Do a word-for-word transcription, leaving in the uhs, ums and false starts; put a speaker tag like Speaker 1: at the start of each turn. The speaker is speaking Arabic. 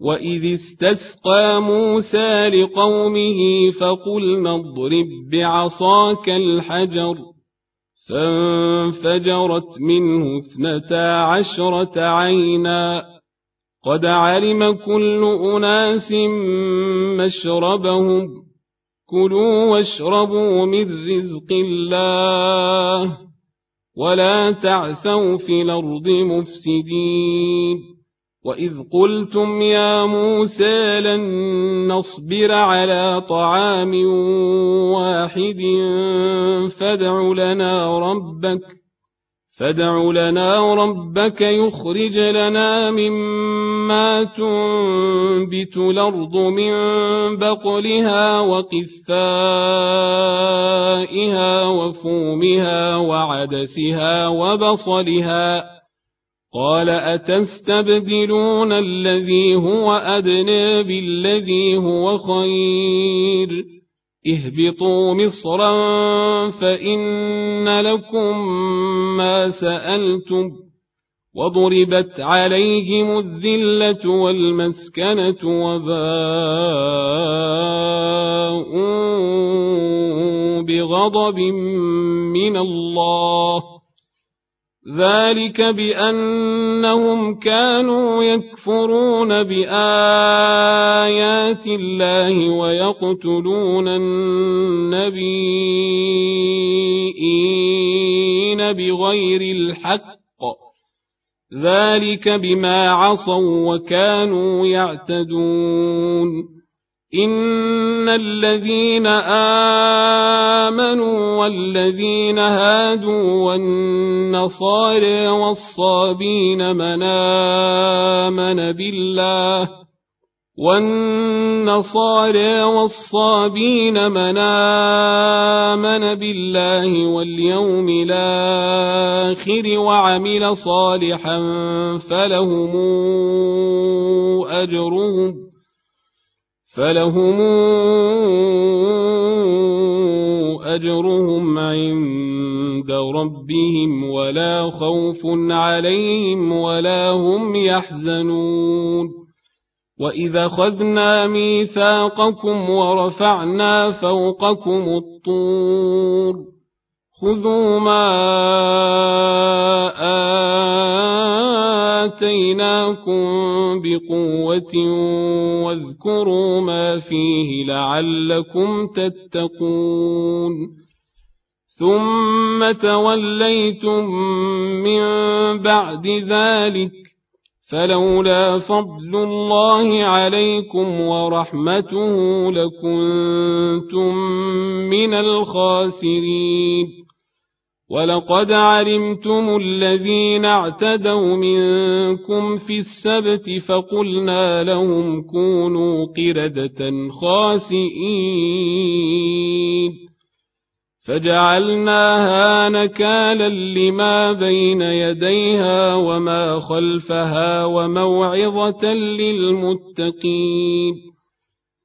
Speaker 1: وإذ استسقى موسى لقومه فقلنا اضرب بعصاك الحجر فانفجرت منه اثنتا عشرة عينا قد علم كل أناس مشربهم كلوا واشربوا من رزق الله ولا تعثوا في الأرض مفسدين وإذ قلتم يا موسى لن نصبر على طعام واحد فادع لنا ربك فادع لنا ربك يخرج لنا مما تنبت الأرض من بقلها وقثائها وفومها وعدسها وبصلها قال أتستبدلون الذي هو أدنى بالذي هو خير اهبطوا مصرا فإن لكم ما سألتم وضربت عليهم الذلة والمسكنة وباءوا بغضب من الله ذلك بأنهم كانوا يكفرون بآيات الله ويقتلون النبيين بغير الحق ذلك بما عصوا وكانوا يعتدون إن الذين آمنوا والذين هادوا والنصارى والصابين من آمن بالله والنصارى والصابين من آمن بالله واليوم الآخر وعمل صالحا فلهم أجرهم فلهم أجرهم عند ربهم ولا خوف عليهم ولا هم يحزنون وإذا أخذنا ميثاقكم ورفعنا فوقكم الطور خذوا ما آتيناكم بقوة واذكروا ما فيه لعلكم تتقون ثم توليتم من بعد ذلك فلولا فضل الله عليكم ورحمته لكنتم من الخاسرين ولقد علمتم الذين اعتدوا منكم في السبت فقلنا لهم كونوا قردة خاسئين فجعلناها نكالا لما بين يديها وما خلفها وموعظة للمتقين